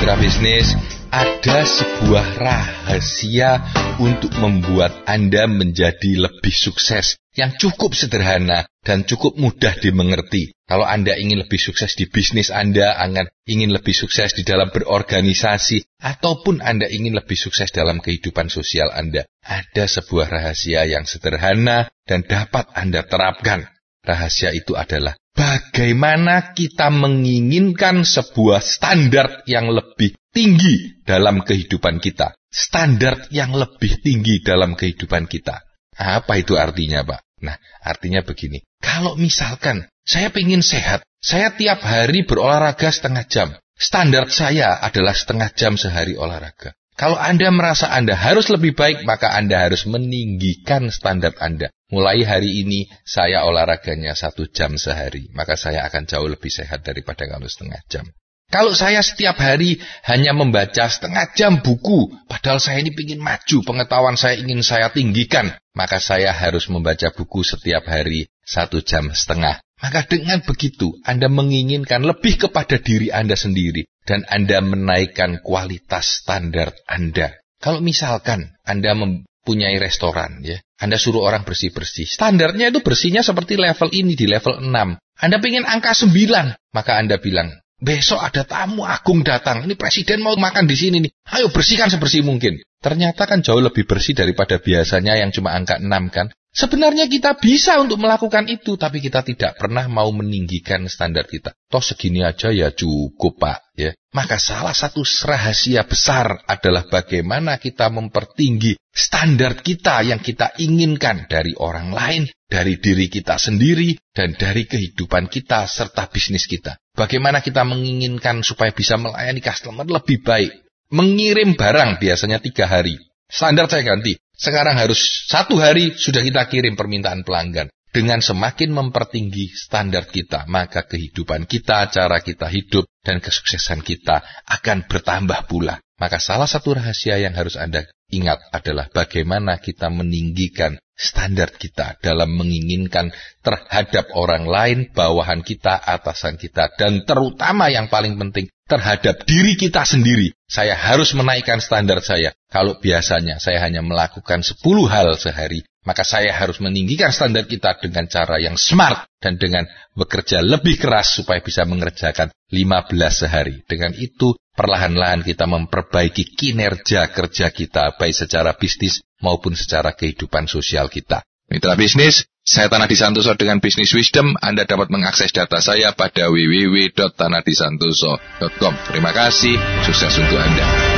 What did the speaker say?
Mitra bisnis, ada sebuah rahasia untuk membuat Anda menjadi lebih sukses yang cukup sederhana dan cukup mudah dimengerti. Kalau Anda ingin lebih sukses di bisnis Anda, ingin lebih sukses di dalam berorganisasi, ataupun Anda ingin lebih sukses dalam kehidupan sosial Anda, ada sebuah rahasia yang sederhana dan dapat Anda terapkan. Rahasia itu adalah bagaimana kita menginginkan sebuah standar yang lebih tinggi dalam kehidupan kita. Standar yang lebih tinggi dalam kehidupan kita. Apa itu artinya, Pak? Nah, artinya begini. Kalau misalkan saya ingin sehat, saya tiap hari berolahraga setengah jam. Standar saya adalah setengah jam sehari olahraga. Kalau Anda merasa Anda harus lebih baik, maka Anda harus meninggikan standar Anda. Mulai hari ini, saya olahraganya 1 jam sehari. Maka saya akan jauh lebih sehat daripada kalau setengah jam. Kalau saya setiap hari hanya membaca setengah jam buku, padahal saya ini ingin maju, pengetahuan saya ingin saya tinggikan, maka saya harus membaca buku setiap hari 1,5 jam. Maka dengan begitu, Anda menginginkan lebih kepada diri Anda sendiri, dan Anda menaikkan kualitas standar Anda. Kalau misalkan Anda mempunyai restoran, ya, Anda suruh orang bersih-bersih, standarnya itu bersihnya seperti level ini, di level 6. Anda ingin angka 9, maka Anda bilang, besok ada tamu agung datang, ini presiden mau makan di sini nih, ayo bersihkan sebersih mungkin. Ternyata kan jauh lebih bersih daripada biasanya yang cuma angka 6 kan. Sebenarnya kita bisa untuk melakukan itu, tapi kita tidak pernah mau meninggikan standar kita. Toh segini aja ya cukup, Pak. Ya. Maka salah satu rahasia besar adalah bagaimana kita mempertinggi standar kita yang kita inginkan dari orang lain, dari diri kita sendiri, dan dari kehidupan kita serta bisnis kita. Bagaimana kita menginginkan supaya bisa melayani customer lebih baik. Mengirim barang biasanya 3 hari. Standar saya ganti. Sekarang harus 1 hari sudah kita kirim permintaan pelanggan. Dengan semakin mempertinggi standar kita, maka kehidupan kita, cara kita hidup, dan kesuksesan kita akan bertambah pula. Maka salah satu rahasia yang harus Anda ingat adalah bagaimana kita meninggikan standar kita dalam menginginkan terhadap orang lain, bawahan kita, atasan kita, dan terutama yang paling penting, terhadap diri kita sendiri. Saya harus menaikkan standar saya. Kalau biasanya saya hanya melakukan 10 hal sehari, maka saya harus meninggikan standar kita dengan cara yang smart dan dengan bekerja lebih keras supaya bisa mengerjakan 15 sehari. Dengan itu, perlahan-lahan kita memperbaiki kinerja kerja kita, baik secara bisnis maupun secara kehidupan sosial kita. Mitra bisnis, saya Tanah Disantoso dengan Business Wisdom. Anda dapat mengakses data saya pada www.tanahdisantoso.com. Terima kasih, sukses untuk Anda.